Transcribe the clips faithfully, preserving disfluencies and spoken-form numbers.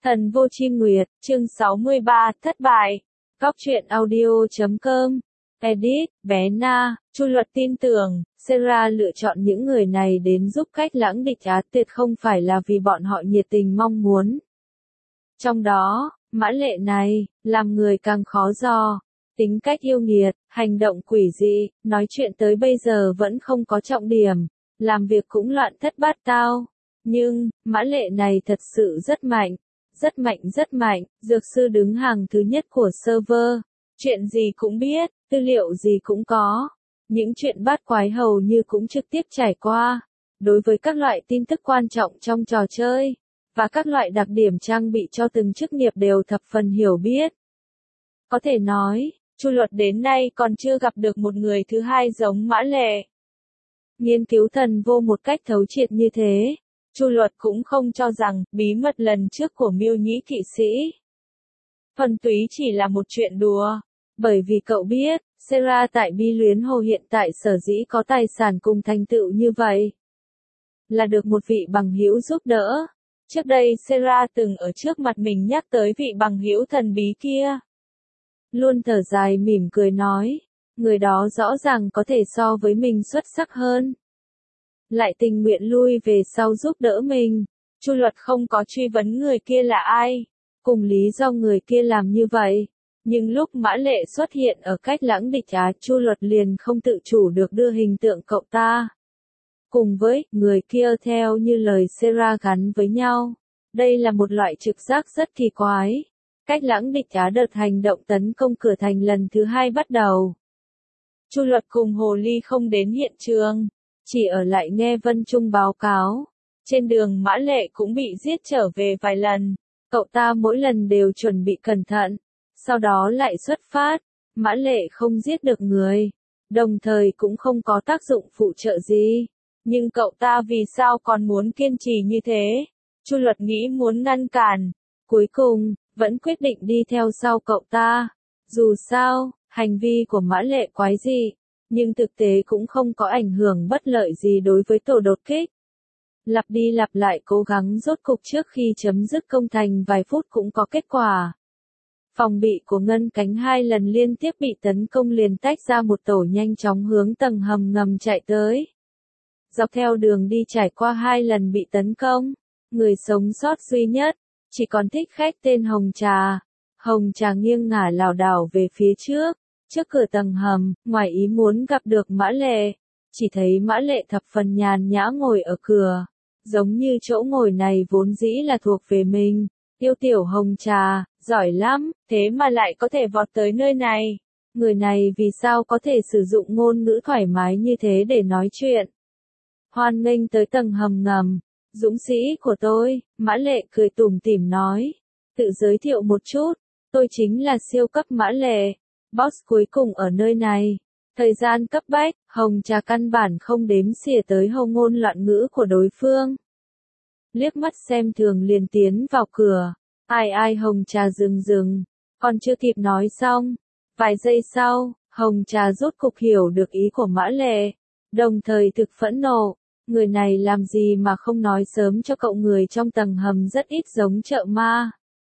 Thần vô chi nguyệt, chương sáu mươi ba, thất bại. Góc truyện audio chấm com. Edit, bé Na, Chu Luật tin tưởng, Sarah lựa chọn những người này đến giúp cách lãng địch Á tuyệt không phải là vì bọn họ nhiệt tình mong muốn. Trong đó, Mã Lệ này, làm người càng khó dò. Tính cách yêu nghiệt, hành động quỷ dị, nói chuyện tới bây giờ vẫn không có trọng điểm, làm việc cũng loạn thất bát tao. Nhưng, Mã Lệ này thật sự rất mạnh. Rất mạnh rất mạnh, dược sư đứng hàng thứ nhất của server. Chuyện gì cũng biết, tư liệu gì cũng có. Những chuyện bát quái hầu như cũng trực tiếp trải qua. Đối với các loại tin tức quan trọng trong trò chơi, và các loại đặc điểm trang bị cho từng chức nghiệp đều thập phần hiểu biết. Có thể nói, Chu Luật đến nay còn chưa gặp được một người thứ hai giống Mã Lệ. Nghiên cứu thần vô một cách thấu triệt như thế. Chu Luật cũng không cho rằng, bí mật lần trước của Miêu Nhĩ kỵ sĩ thuần túy chỉ là một chuyện đùa. Bởi vì cậu biết, Sarah tại Bi Luyến Hồ hiện tại sở dĩ có tài sản cùng thành tựu như vậy. Là được một vị bằng hữu giúp đỡ. Trước đây Sarah từng ở trước mặt mình nhắc tới vị bằng hữu thần bí kia. Luôn thở dài mỉm cười nói, người đó rõ ràng có thể so với mình xuất sắc hơn. Lại tình nguyện lui về sau giúp đỡ mình. Chu Luật không có truy vấn người kia là ai, cùng lý do người kia làm như vậy. Nhưng lúc Mã Lệ xuất hiện ở cách lãng địch Á, Chu Luật liền không tự chủ được đưa hình tượng cậu ta. Cùng với, người kia theo như lời Sarah gắn với nhau. Đây là một loại trực giác rất kỳ quái. Cách lãng địch Á đợt hành động tấn công cửa thành lần thứ hai bắt đầu. Chu Luật cùng Hồ Ly không đến hiện trường. Chỉ ở lại nghe Vân Trung báo cáo. Trên đường Mã Lệ cũng bị giết trở về vài lần. Cậu ta mỗi lần đều chuẩn bị cẩn thận. Sau đó lại xuất phát. Mã Lệ không giết được người. Đồng thời cũng không có tác dụng phụ trợ gì. Nhưng cậu ta vì sao còn muốn kiên trì như thế? Chu Luật nghĩ muốn ngăn cản. Cuối cùng, vẫn quyết định đi theo sau cậu ta. Dù sao, hành vi của Mã Lệ quái dị. Nhưng thực tế cũng không có ảnh hưởng bất lợi gì đối với tổ đột kích. Lặp đi lặp lại cố gắng rốt cục trước khi chấm dứt công thành vài phút cũng có kết quả. Phòng bị của Ngân Cánh hai lần liên tiếp bị tấn công liền tách ra một tổ nhanh chóng hướng tầng hầm ngầm chạy tới. Dọc theo đường đi trải qua hai lần bị tấn công, người sống sót duy nhất, chỉ còn thích khách tên Hồng Trà. Hồng Trà nghiêng ngả lảo đảo về phía trước. Trước cửa tầng hầm, ngoài ý muốn gặp được Mã Lệ, chỉ thấy Mã Lệ thập phần nhàn nhã ngồi ở cửa, giống như chỗ ngồi này vốn dĩ là thuộc về mình. Yêu tiểu Hồng Trà, giỏi lắm, thế mà lại có thể vọt tới nơi này. Người này vì sao có thể sử dụng ngôn ngữ thoải mái như thế để nói chuyện? Hoan nghênh tới tầng hầm ngầm, dũng sĩ của tôi, Mã Lệ cười tủm tỉm nói. Tự giới thiệu một chút, tôi chính là siêu cấp Mã Lệ. Boss cuối cùng ở nơi này. Thời gian cấp bách, Hồng Trà căn bản không đếm xỉa tới hầu ngôn loạn ngữ của đối phương. Liếc mắt xem thường liền tiến vào cửa. Ai ai Hồng Trà dừng dừng. Còn chưa kịp nói xong. Vài giây sau, Hồng Trà rốt cục hiểu được ý của Mã Lệ. Đồng thời thực phẫn nộ. Người này làm gì mà không nói sớm cho cậu, người trong tầng hầm rất ít giống chợ ma.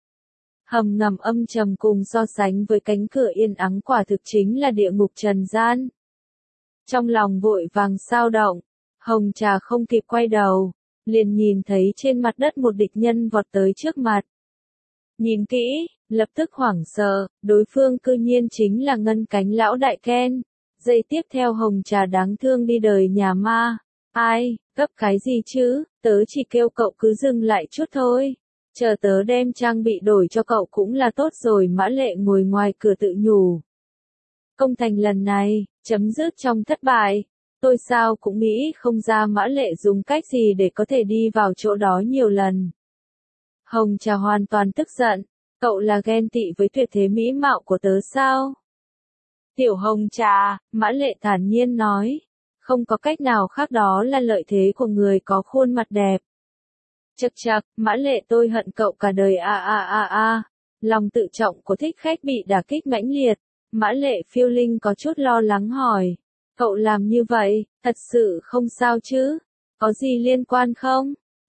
Hầm ngầm âm trầm cùng so sánh với cánh cửa yên ắng quả thực chính là địa ngục trần gian. Trong lòng vội vàng sao động, Hồng Trà không kịp quay đầu, liền nhìn thấy trên mặt đất một địch nhân vọt tới trước mặt. Nhìn kỹ, lập tức hoảng sợ, đối phương cư nhiên chính là Ngân Cánh lão đại Ken. Giây tiếp theo Hồng Trà đáng thương đi đời nhà ma. Ai, gấp cái gì chứ, tớ chỉ kêu cậu cứ dừng lại chút thôi. Chờ tớ đem trang bị đổi cho cậu cũng là tốt rồi. Mã Lệ ngồi ngoài cửa tự nhủ. Công thành lần này, chấm dứt trong thất bại. Tôi sao cũng nghĩ không ra Mã Lệ dùng cách gì để có thể đi vào chỗ đó nhiều lần. Hồng Trà hoàn toàn tức giận. Cậu là ghen tị với tuyệt thế mỹ mạo của tớ sao? Tiểu Hồng Trà, Mã Lệ thản nhiên nói. Không có cách nào khác, đó là lợi thế của người có khuôn mặt đẹp. Chậc chậc, Mã Lệ tôi hận cậu cả đời a a a a. Lòng tự trọng của thích khách bị đả kích mãnh liệt. Mã Lệ phiêu linh có chút lo lắng hỏi. Cậu làm như vậy, thật sự không sao chứ? Có gì liên quan không?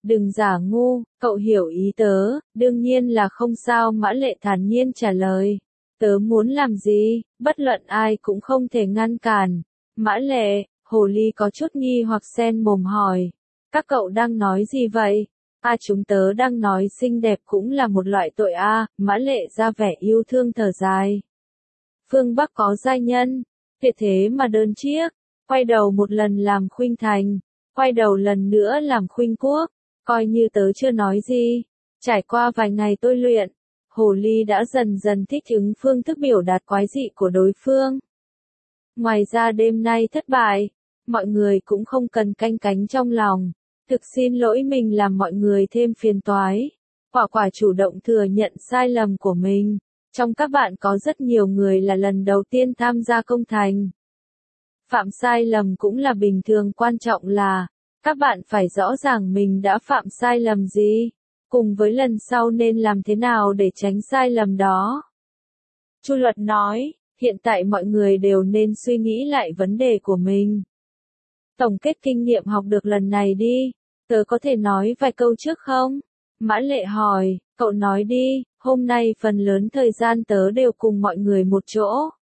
Đừng giả ngu, cậu hiểu ý tớ, đương nhiên là không sao. Mã Lệ thản nhiên trả lời. Tớ muốn làm gì, bất luận ai cũng không thể ngăn cản. Mã Lệ, Hồ Ly có chút nghi hoặc xen mồm hỏi. Các cậu đang nói gì vậy? À chúng tớ đang nói xinh đẹp cũng là một loại tội a. À. Mã Lệ ra vẻ yêu thương thở dài. Phương Bắc có giai nhân, tuyệt thế mà đơn chiếc, quay đầu một lần làm khuynh thành, quay đầu lần nữa làm khuynh quốc, coi như tớ chưa nói gì. Trải qua vài ngày tôi luyện, Hồ Ly đã dần dần thích ứng phương thức biểu đạt quái dị của đối phương. Ngoài ra đêm nay thất bại, mọi người cũng không cần canh cánh trong lòng. Thực xin lỗi mình làm mọi người thêm phiền toái. Quả quả chủ động thừa nhận sai lầm của mình. Trong các bạn có rất nhiều người là lần đầu tiên tham gia công thành. Phạm sai lầm cũng là bình thường, quan trọng là các bạn phải rõ ràng mình đã phạm sai lầm gì, cùng với lần sau nên làm thế nào để tránh sai lầm đó. Chu Luật nói, hiện tại mọi người đều nên suy nghĩ lại vấn đề của mình. Tổng kết kinh nghiệm học được lần này đi, tớ có thể nói vài câu trước không? Mã Lệ hỏi, cậu nói đi, hôm nay phần lớn thời gian tớ đều cùng mọi người một chỗ.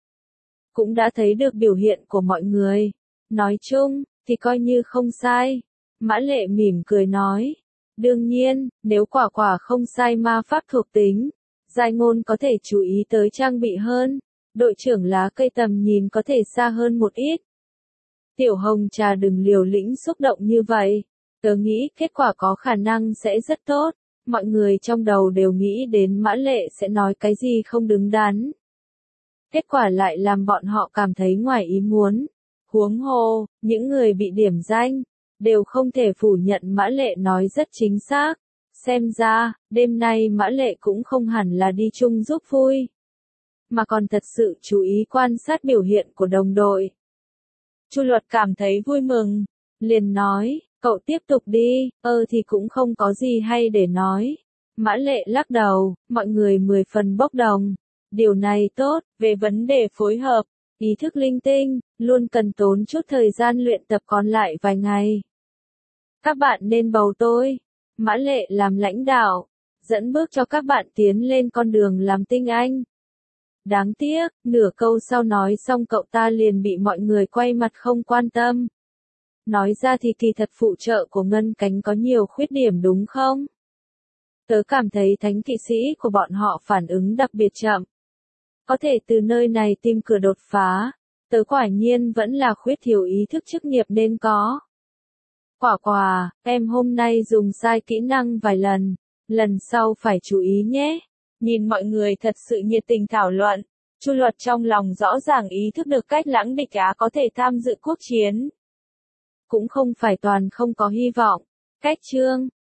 Cũng đã thấy được biểu hiện của mọi người. Nói chung, thì coi như không sai. Mã Lệ mỉm cười nói. Đương nhiên, nếu quả quả không sai ma pháp thuộc tính, giai ngôn có thể chú ý tới trang bị hơn. Đội trưởng lá cây tầm nhìn có thể xa hơn một ít. Tiểu Hồng Trà đừng liều lĩnh xúc động như vậy. Tớ nghĩ kết quả có khả năng sẽ rất tốt. Mọi người trong đầu đều nghĩ đến Mã Lệ sẽ nói cái gì không đứng đắn. Kết quả lại làm bọn họ cảm thấy ngoài ý muốn. Huống hồ, những người bị điểm danh, đều không thể phủ nhận Mã Lệ nói rất chính xác. Xem ra, đêm nay Mã Lệ cũng không hẳn là đi chung giúp vui, mà còn thật sự chú ý quan sát biểu hiện của đồng đội. Chu Luật cảm thấy vui mừng, liền nói, cậu tiếp tục đi, ơ thì cũng không có gì hay để nói. Mã Lệ lắc đầu, mọi người mười phần bốc đồng. Điều này tốt, về vấn đề phối hợp, ý thức linh tinh, luôn cần tốn chút thời gian luyện tập, còn lại vài ngày. Các bạn nên bầu tôi. Mã Lệ làm lãnh đạo, dẫn bước cho các bạn tiến lên con đường làm tinh anh. Đáng tiếc, nửa câu sau nói xong cậu ta liền bị mọi người quay mặt không quan tâm. Nói ra thì kỳ thật phụ trợ của Ngân Cánh có nhiều khuyết điểm đúng không? Tớ cảm thấy thánh kỵ sĩ của bọn họ phản ứng đặc biệt chậm. Có thể từ nơi này tìm cửa đột phá. Tớ quả nhiên vẫn là khuyết thiếu ý thức chức nghiệp nên có. Quả quả, em hôm nay dùng sai kỹ năng vài lần. Lần sau phải chú ý nhé. Nhìn mọi người thật sự nhiệt tình thảo luận. Chu Luật trong lòng rõ ràng ý thức được cách Lãng Địch Á có thể tham dự quốc chiến. Cũng không phải toàn không có hy vọng. Cách chương